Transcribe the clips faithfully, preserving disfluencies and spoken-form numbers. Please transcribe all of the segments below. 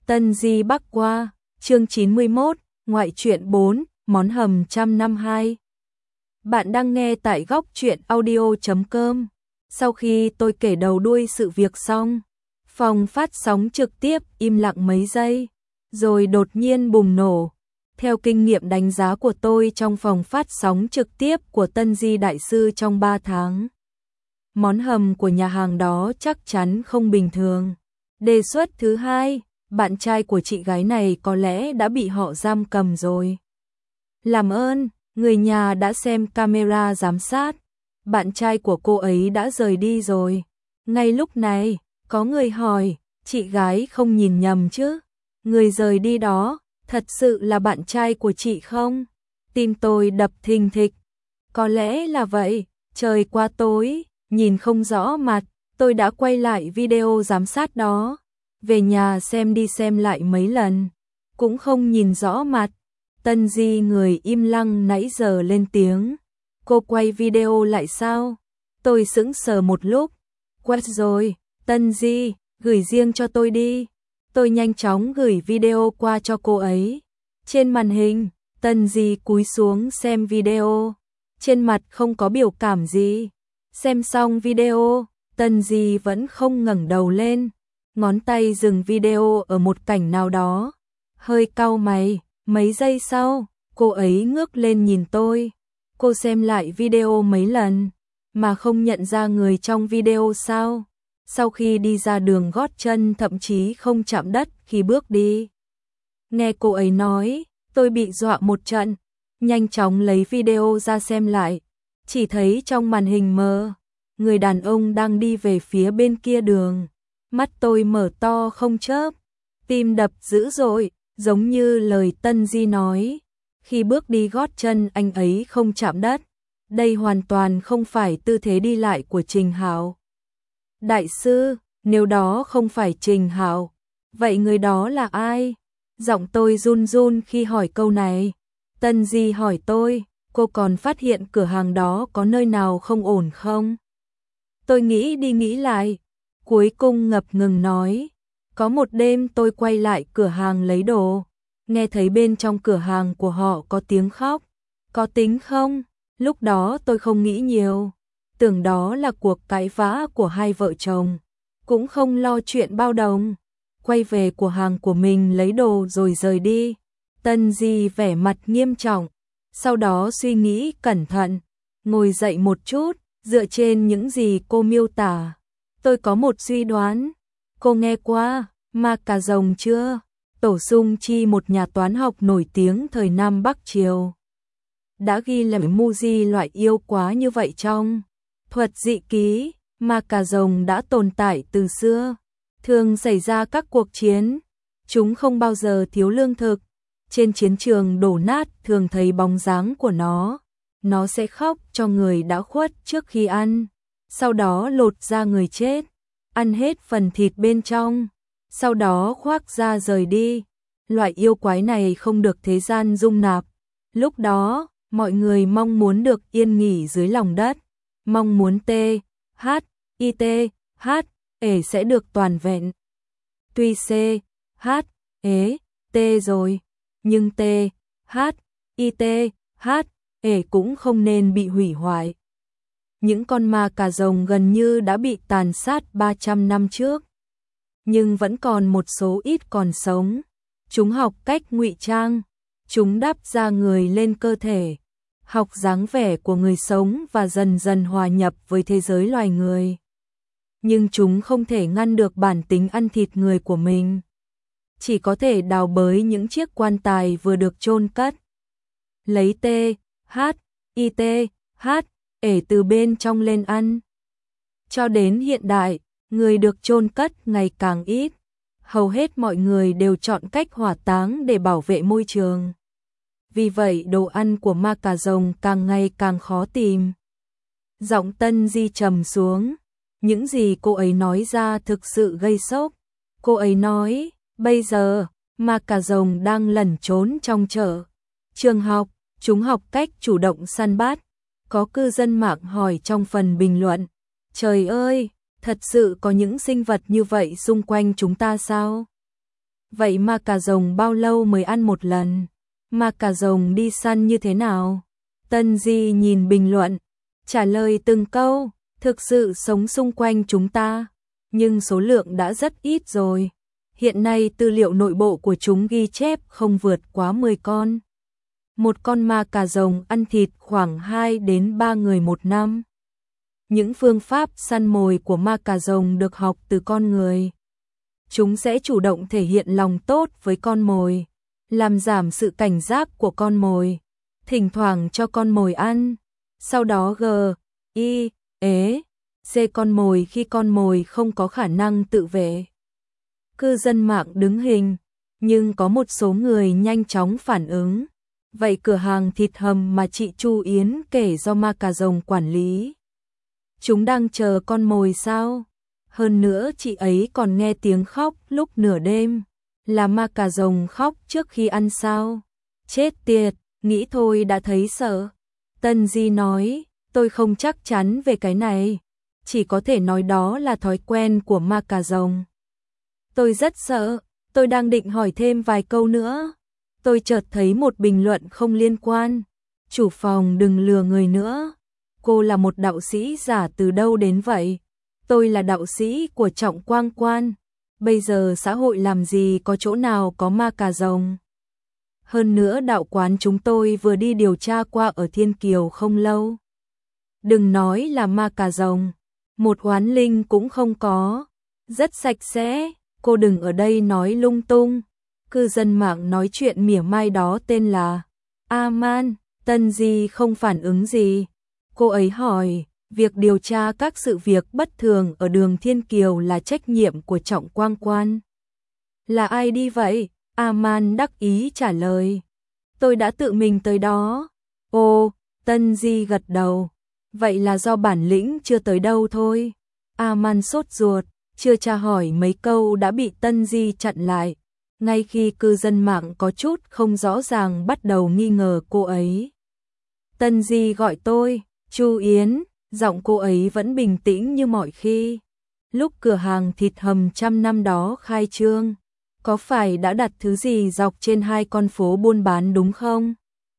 Tân Di Bắc Qua, chương chín mươi mốt, ngoại truyện bốn, món hầm trăm năm hai. Bạn đang nghe tại góc truyện audio chấm com. Sau khi tôi kể đầu đuôi sự việc xong, phòng phát sóng trực tiếp im lặng mấy giây, rồi đột nhiên bùng nổ. Theo kinh nghiệm đánh giá của tôi trong phòng phát sóng trực tiếp của Tân Di Đại Sư trong ba tháng, món hầm của nhà hàng đó chắc chắn không bình thường. Đề xuất thứ hai, bạn trai của chị gái này có lẽ đã bị họ giam cầm rồi. Làm ơn, người nhà đã xem camera giám sát, bạn trai của cô ấy đã rời đi rồi. Ngay lúc này, có người hỏi, chị gái không nhìn nhầm chứ? Người rời đi đó, thật sự là bạn trai của chị không? Tim tôi đập thình thịch. Có lẽ là vậy, trời quá tối, nhìn không rõ mặt, tôi đã quay lại video giám sát đó. Về nhà xem đi xem lại mấy lần, cũng không nhìn rõ mặt. Tân Di người im lặng nãy giờ lên tiếng. Cô quay video lại sao? Tôi sững sờ một lúc. Quét rồi, Tân Di, gửi riêng cho tôi đi. Tôi nhanh chóng gửi video qua cho cô ấy. Trên màn hình, Tân Di cúi xuống xem video. Trên mặt không có biểu cảm gì. Xem xong video, Tân Di vẫn không ngẩng đầu lên. Ngón tay dừng video ở một cảnh nào đó. Hơi cau mày, mấy giây sau, cô ấy ngước lên nhìn tôi. Cô xem lại video mấy lần, mà không nhận ra người trong video sao? Sau khi đi ra đường gót chân thậm chí không chạm đất khi bước đi. Nghe cô ấy nói, tôi bị dọa một trận, nhanh chóng lấy video ra xem lại. Chỉ thấy trong màn hình mờ, người đàn ông đang đi về phía bên kia đường. Mắt tôi mở to không chớp, tim đập dữ dội, giống như lời Tân Di nói. Khi bước đi gót chân anh ấy không chạm đất. Đây hoàn toàn không phải tư thế đi lại của Trình Hạo. Đại sư, nếu đó không phải Trình Hạo, vậy người đó là ai? Giọng tôi run run khi hỏi câu này. Tân Di hỏi tôi, cô còn phát hiện cửa hàng đó có nơi nào không ổn không? Tôi nghĩ đi nghĩ lại. Cuối cùng ngập ngừng nói, có một đêm tôi quay lại cửa hàng lấy đồ, nghe thấy bên trong cửa hàng của họ có tiếng khóc, có tính không? Lúc đó tôi không nghĩ nhiều, tưởng đó là cuộc cãi vã của hai vợ chồng, cũng không lo chuyện bao đồng, quay về cửa hàng của mình lấy đồ rồi rời đi. Tân Di vẻ mặt nghiêm trọng, sau đó suy nghĩ cẩn thận, ngồi dậy một chút, dựa trên những gì cô miêu tả. Tôi có một suy đoán. Cô nghe qua Ma Cà Rồng chưa? Tổ Sung Chi, một nhà toán học nổi tiếng thời Nam Bắc Triều, đã ghi lại mưu di loại yêu quá như vậy trong thuật dị ký. Ma Cà Rồng đã tồn tại từ xưa, thường xảy ra các cuộc chiến, chúng không bao giờ thiếu lương thực. Trên chiến trường đổ nát thường thấy bóng dáng của nó. Nó sẽ khóc cho người đã khuất trước khi ăn, sau đó lột da người chết, ăn hết phần thịt bên trong, sau đó khoác da rời đi. Loại yêu quái này không được thế gian dung nạp. Lúc đó, mọi người mong muốn được yên nghỉ dưới lòng đất, mong muốn T, H, I T, H, ể sẽ được toàn vẹn. Tuy C, H, ế, T rồi, nhưng T, H, I T, H, ể cũng không nên bị hủy hoại. Những con ma cà rồng gần như đã bị tàn sát ba trăm năm trước, nhưng vẫn còn một số ít còn sống. Chúng học cách ngụy trang, chúng đắp da người lên cơ thể, học dáng vẻ của người sống và dần dần hòa nhập với thế giới loài người. Nhưng chúng không thể ngăn được bản tính ăn thịt người của mình, chỉ có thể đào bới những chiếc quan tài vừa được chôn cất, lấy T, H, I T, H, ể từ bên trong lên ăn. Cho đến hiện đại, người được chôn cất ngày càng ít. Hầu hết mọi người đều chọn cách hỏa táng để bảo vệ môi trường. Vì vậy đồ ăn của Ma Cà Rồng càng ngày càng khó tìm. Giọng Tân Di trầm xuống. Những gì cô ấy nói ra thực sự gây sốc. Cô ấy nói, bây giờ, Ma Cà Rồng đang lẩn trốn trong chợ, trường học, chúng học cách chủ động săn bắt. Có cư dân mạng hỏi trong phần bình luận, trời ơi, thật sự có những sinh vật như vậy xung quanh chúng ta sao? vậy ma cà rồng bao lâu mới ăn một lần? Ma cà rồng đi săn như thế nào? Tân Di nhìn bình luận, trả lời từng câu, thực sự sống xung quanh chúng ta, nhưng số lượng đã rất ít rồi. Hiện nay tư liệu nội bộ của chúng ghi chép không vượt quá mười con. Một con ma cà rồng ăn thịt khoảng hai đến ba người một năm. Những phương pháp săn mồi của ma cà rồng được học từ con người. Chúng sẽ chủ động thể hiện lòng tốt với con mồi, làm giảm sự cảnh giác của con mồi, thỉnh thoảng cho con mồi ăn, sau đó g, i, ế, c con mồi khi con mồi không có khả năng tự vệ. Cư dân mạng đứng hình, nhưng có một số người nhanh chóng phản ứng. Vậy cửa hàng thịt hầm mà chị Chu Yến kể do ma cà rồng quản lý, chúng đang chờ con mồi sao? Hơn nữa chị ấy còn nghe tiếng khóc lúc nửa đêm, là ma cà rồng khóc trước khi ăn sao? Chết tiệt, nghĩ thôi đã thấy sợ. Tân Di nói, tôi không chắc chắn về cái này, chỉ có thể nói đó là thói quen của ma cà rồng. Tôi rất sợ, tôi đang định hỏi thêm vài câu nữa. Tôi chợt thấy một bình luận không liên quan. Chủ phòng đừng lừa người nữa. Cô là một đạo sĩ giả từ đâu đến vậy? Tôi là đạo sĩ của Trọng Quang Quan. Bây giờ xã hội làm gì có chỗ nào có ma cà rồng? Hơn nữa đạo quán chúng tôi vừa đi điều tra qua ở Thiên Kiều không lâu. Đừng nói là ma cà rồng, một oán linh cũng không có. Rất sạch sẽ, cô đừng ở đây nói lung tung. Cư dân mạng nói chuyện mỉa mai đó tên là A-man. Tân Di không phản ứng gì. Cô ấy hỏi, việc điều tra các sự việc bất thường ở đường Thiên Kiều là trách nhiệm của Trọng Quang Quan. Là ai đi vậy? A-man đắc ý trả lời. Tôi đã tự mình tới đó. Ồ, Tân Di gật đầu. Vậy là do bản lĩnh chưa tới đâu thôi. A-man sốt ruột, chưa tra hỏi mấy câu đã bị Tân Di chặn lại. Ngay khi cư dân mạng có chút không rõ ràng bắt đầu nghi ngờ cô ấy. Tân Di gọi tôi, Chu Yến, giọng cô ấy vẫn bình tĩnh như mọi khi. Lúc cửa hàng thịt hầm trăm năm đó khai trương, có phải đã đặt thứ gì dọc trên hai con phố buôn bán đúng không?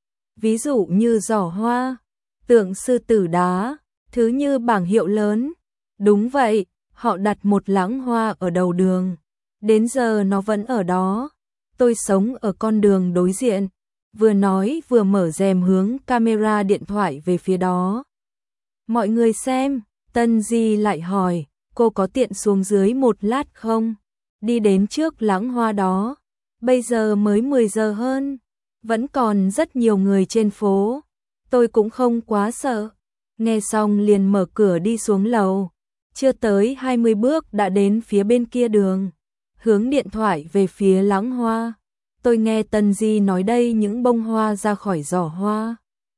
Ví dụ như giỏ hoa, tượng sư tử đá, thứ như bảng hiệu lớn. Đúng vậy, họ đặt một lẵng hoa ở đầu đường. Đến giờ nó vẫn ở đó. Tôi sống ở con đường đối diện. Vừa nói vừa mở rèm hướng camera điện thoại về phía đó. Mọi người xem, Tân Di lại hỏi, cô có tiện xuống dưới một lát không? Đi đến trước lẵng hoa đó. Bây giờ mới mười giờ hơn. Vẫn còn rất nhiều người trên phố. Tôi cũng không quá sợ. Nghe xong liền mở cửa đi xuống lầu. Chưa tới hai mươi bước đã đến phía bên kia đường. Hướng điện thoại về phía lẵng hoa. Tôi nghe Tân Di nói đây những bông hoa ra khỏi giỏ hoa.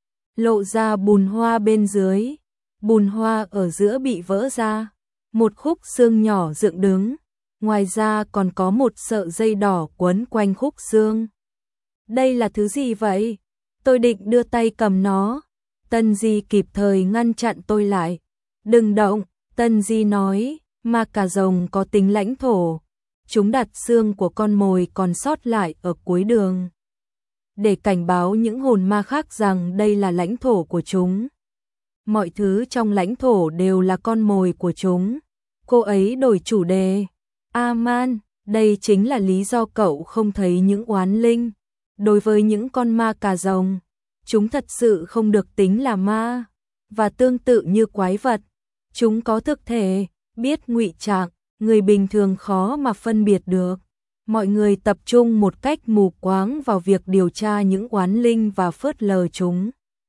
Lộ ra bùn hoa bên dưới. Bùn hoa ở giữa bị vỡ ra. Một khúc xương nhỏ dựng đứng. Ngoài ra còn có một sợi dây đỏ quấn quanh khúc xương. Đây là thứ gì vậy? Tôi định đưa tay cầm nó. Tân Di kịp thời ngăn chặn tôi lại. Đừng động, Tân Di nói, ma cà rồng có tính lãnh thổ. Chúng đặt xương của con mồi còn sót lại ở cuối đường, để cảnh báo những hồn ma khác rằng đây là lãnh thổ của chúng. Mọi thứ trong lãnh thổ đều là con mồi của chúng. Cô ấy đổi chủ đề. A-man, đây chính là lý do cậu không thấy những oán linh. Đối với những con ma cà rồng, chúng thật sự không được tính là ma. Và tương tự như quái vật, chúng có thực thể, biết ngụy trang, người bình thường khó mà phân biệt được. Mọi người tập trung một cách mù quáng vào việc điều tra những oán linh và phớt lờ chúng.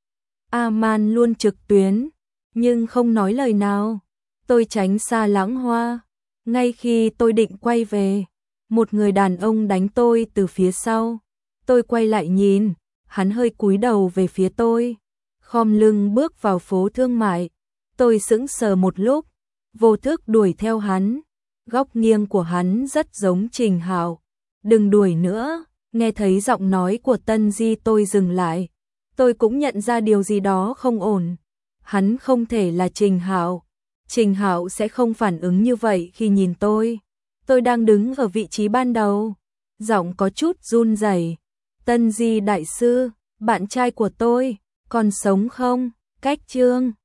A-man luôn trực tuyến, nhưng không nói lời nào. Tôi tránh xa lẵng hoa. Ngay khi tôi định quay về, một người đàn ông đánh tôi từ phía sau. Tôi quay lại nhìn, hắn hơi cúi đầu về phía tôi, khom lưng bước vào phố thương mại. Tôi sững sờ một lúc, vô thức đuổi theo hắn. Góc nghiêng của hắn rất giống Trình Hạo. Đừng đuổi nữa, nghe thấy giọng nói của Tân Di tôi dừng lại. Tôi cũng nhận ra điều gì đó không ổn. Hắn không thể là Trình Hạo. Trình Hạo sẽ không phản ứng như vậy khi nhìn tôi. Tôi đang đứng ở vị trí ban đầu. giọng có chút run rẩy. Tân Di đại sư, bạn trai của tôi, còn sống không? Cách chương